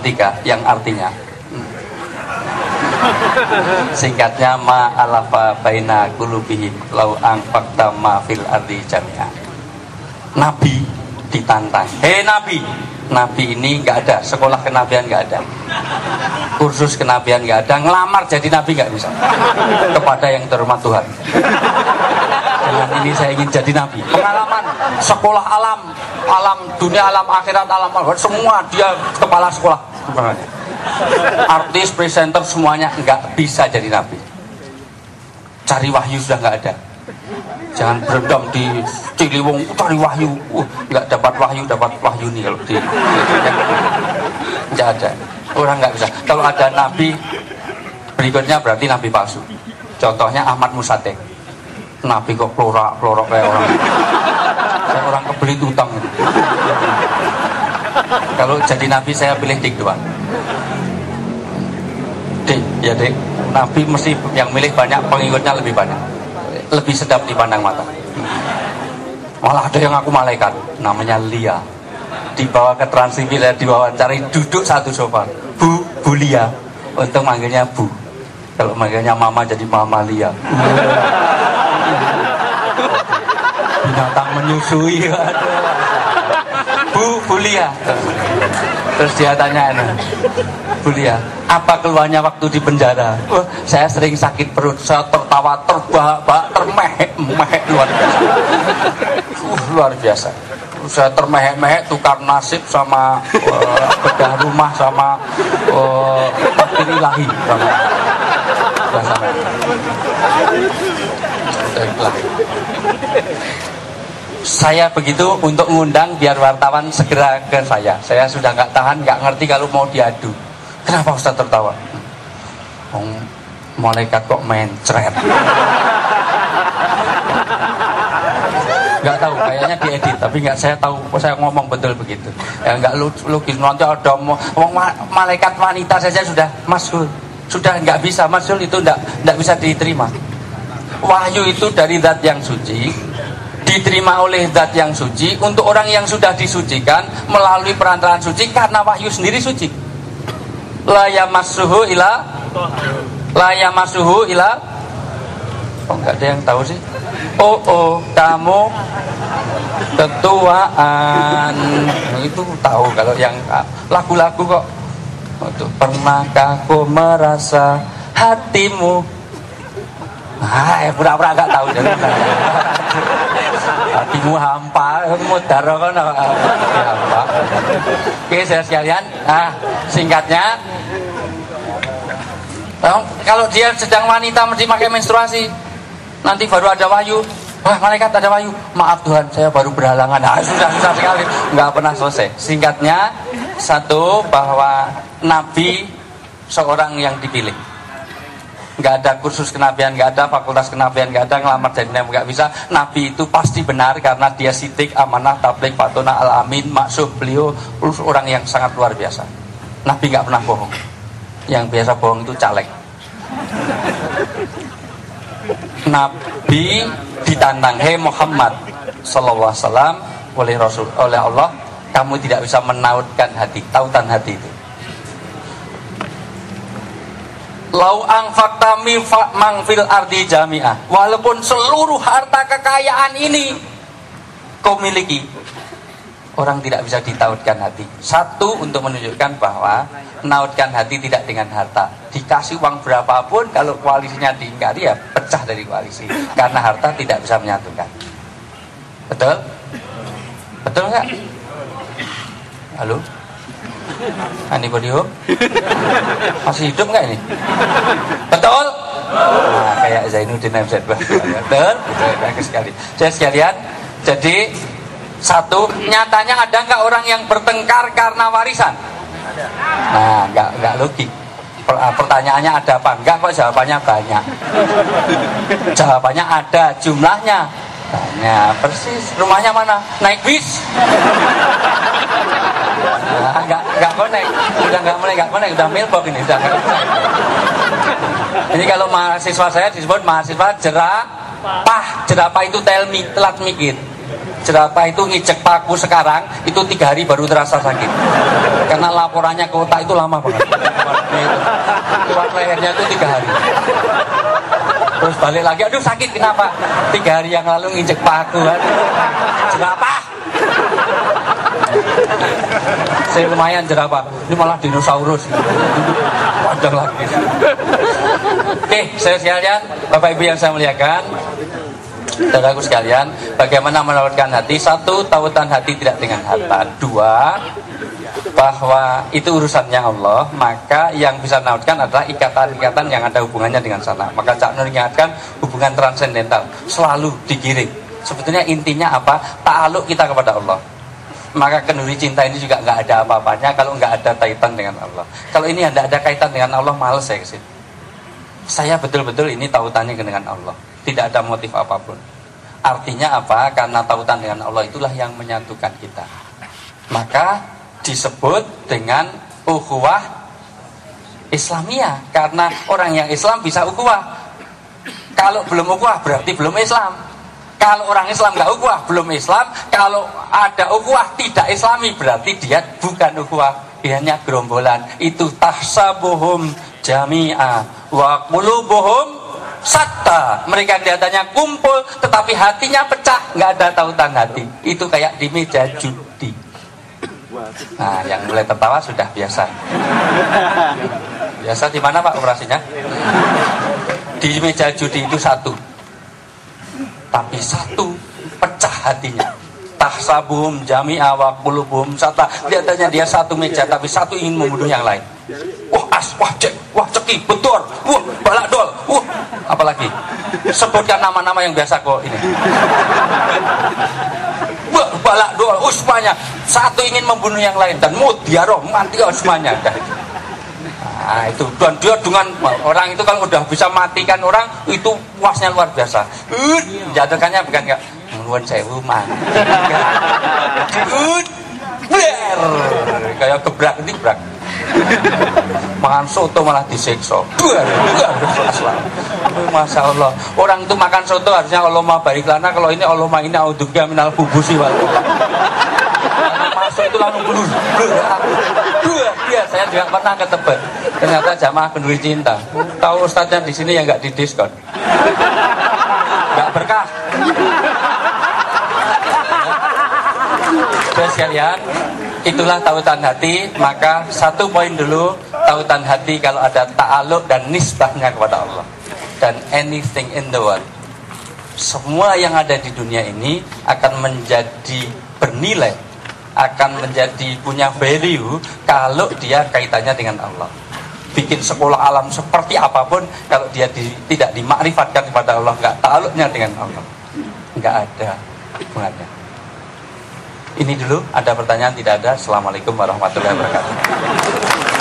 3 yang artinya singkatnya ma'alafa baina qulubihim lau anfaqta ma fil ardi jami'a. Nabi ditantang, hei Nabi, Nabi ini nggak ada, sekolah kenabian nggak ada, kursus kenabian nggak ada, ngelamar jadi Nabi nggak bisa. Kepada yang terhormat Tuhan, dengan ini saya ingin jadi Nabi. Pengalaman sekolah alam dunia, alam akhirat, alam semua dia kepala sekolah. Artis, presenter semuanya nggak bisa jadi Nabi. Cari wahyu sudah nggak ada. Jangan berendam di Ciliwung cari wahyu. Nggak dapat wahyu nih kalau di nggak ada. Orang nggak bisa. Kalau ada Nabi berikutnya berarti Nabi palsu. Contohnya Ahmad Musatek. Nabi kok pelorok kayak orang kebelit utang. Kalau jadi Nabi saya pilih Dik doang. Dik, ya Dik, Nabi mesti yang milih banyak, pengikutnya lebih banyak, lebih sedap dipandang mata. Malah ada yang aku malaikat, namanya Lia, dibawa ke Trans TV, diwawancari, duduk satu sofa. Bu Lia, untuk manggilnya Bu, kalau manggilnya Mama jadi Mama Lia. Binatang menyusui. Bu Lia. Terus dia tanya, Bu Lia, apa keluhannya waktu di penjara? Saya sering sakit perut, saya tertawa terbahak-bahak, termehek-mehek luar biasa. Saya termehek-mehek tukar nasib sama bedah rumah sama takdir ilahi sama. Saya begitu untuk ngundang biar wartawan segera ke saya. Saya sudah nggak tahan, nggak ngerti kalau mau diadu. Kenapa Ustaz tertawa? Malaikat kok mencret. Nggak tahu, kayaknya diedit, tapi nggak, saya tahu, saya ngomong betul begitu. Ya nggak logis, nanti ada malaikat wanita saja sudah masyhur, sudah nggak bisa masyhur, itu nggak bisa diterima. Wahyu itu dari zat yang suci, diterima oleh zat yang suci untuk orang yang sudah disucikan melalui perantaraan suci, karena wahyu sendiri suci. La yamassuhu ila enggak ada yang tahu sih. Kamu ketuaan itu tahu. Kalau yang lagu-lagu kok pernahkah kau merasa hatimu pura-pura nggak tahu jadi hatimu hampa, mudar kan hampa. Oke, saya sekalian, singkatnya, kalau dia sedang wanita mesti pakai menstruasi, nanti baru ada wahyu. Wah, malaikat ada wahyu. Maaf Tuhan, saya baru berhalangan. Susah sekali, nggak pernah selesai. Singkatnya, satu, bahwa Nabi seorang yang dipilih. Nggak ada kursus kenabian, nggak ada fakultas kenabian, nggak ada ngelamar jadi nabi, nggak bisa. Nabi itu pasti benar karena dia sidik, amanah, tabligh, fatona, al-amin, maksud beliau orang yang sangat luar biasa. Nabi nggak pernah bohong. Yang biasa bohong itu caleg. Nabi ditantang, hei Muhammad sallallahu alaihi wasallam, oleh Allah, kamu tidak bisa menautkan hati, tautan hati itu. Lau angfakta mangfil ardi jami'ah, walaupun seluruh harta kekayaan ini kau miliki, orang tidak bisa ditautkan hati. Satu, untuk menunjukkan bahwa menautkan hati tidak dengan harta. Dikasih uang berapapun, kalau koalisinya diingkari ya pecah dari koalisi, karena harta tidak bisa menyatukan. Betul? Betul nggak? Halo? Anybody home? Masih hidup nggak ini? Betul? Nah, kayak Zainuddin MZ. Betul? Bagus sekali. Saya sekalian, jadi satu, nyatanya ada nggak orang yang bertengkar karena warisan? Nah, nggak logik. Pertanyaannya ada apa? Enggak kok, jawabannya banyak. Jawabannya ada, jumlahnya banyak. Persis. Rumahnya mana? Naik bis? Nah, nggak connect, udah mailbox ini, udah nggak connect. Ini kalau mahasiswa saya disebut mahasiswa jerapah itu telat mikir. jerapah itu ngijek paku sekarang itu 3 hari baru terasa sakit. Karena laporannya ke otak itu lama banget. Kuat lehernya itu 3 hari. Terus balik lagi, aduh sakit kenapa? 3 hari yang lalu nginjek paku, aduh jerapah. Saya lumayan jerapah, ini malah dinosaurus. Panjang lagi. Oke, saya sekalian, Bapak Ibu yang saya muliakan, saudaraku sekalian, bagaimana merawatkan hati? 1, tautan hati tidak dengan harta. 2, bahwa itu urusannya Allah, maka yang bisa merawatkan adalah ikatan-ikatan yang ada hubungannya dengan sana. Maka Cak Nur ingatkan hubungan transendental selalu digiring. Sebetulnya intinya apa? Ta'aluk kita kepada Allah. Maka kenduri cinta ini juga nggak ada apa-apanya kalau nggak ada kaitan dengan Allah. Kalau ini tidak ada kaitan dengan Allah, males saya kesini. Saya betul-betul ini tautannya dengan Allah. Tidak ada motif apapun. Artinya apa? Karena tautan dengan Allah itulah yang menyatukan kita. Maka disebut dengan ukhuwah Islamiyah. Karena orang yang Islam bisa ukhuwah. Kalau belum ukhuwah berarti belum Islam. Kalau orang Islam nggak ukhuwah belum Islam. Kalau ada ukhuwah tidak Islami berarti dia bukan ukhuwah, dia hanya gerombolan. Itu tahsabuhum jami'a wa qulubuhum satta. Mereka kelihatannya kumpul tetapi hatinya pecah, nggak ada tautan hati. Itu kayak di meja judi. Nah, yang mulai tertawa sudah biasa. Biasa di mana Pak operasinya? Di meja judi itu 1. Tapi 1 pecah hatinya. Tahsabuhum jami'a wa qulubuhum satta. Kelihatannya dia 1 meja tapi 1 ingin membunuh yang lain. Wah as, wah cek, wah ceki, betul, wah balak dol, apalagi sebutkan nama-nama yang biasa kok ini. Wah balak dol, semuanya. 1 ingin membunuh yang lain dan mudiaroh mati semuanya. Nah itu, dan dia dengan orang itu kalau udah bisa matikan orang itu puasnya luar biasa. Jatuhkannya bukan enggak nuwun sewu man. Kayak gebrak. Makan soto malah disiksa. Masya Allah. Orang itu makan soto harusnya Allahumma barik lana. Kalau ini Allahumma inna a'udzubika minal khubusi wal masuk itu langsung bulur. Iya, saya juga pernah ke Tebet. Ternyata jamaah kenduri cinta. Tahu ustadznya di sini yang nggak didiskon. Nggak berkah. Terus sekalian, itulah tautan hati. Maka 1 poin dulu, tautan hati kalau ada ta'aluk dan nisbahnya kepada Allah. Dan anything in the world, semua yang ada di dunia ini akan menjadi bernilai, akan menjadi punya value kalau dia kaitannya dengan Allah. Bikin sekolah alam seperti apapun, kalau dia tidak dimakrifatkan kepada Allah, nggak ta'aluknya dengan Allah, nggak ada hubungannya. Ini dulu, ada pertanyaan? Tidak ada. Assalamualaikum warahmatullahi wabarakatuh.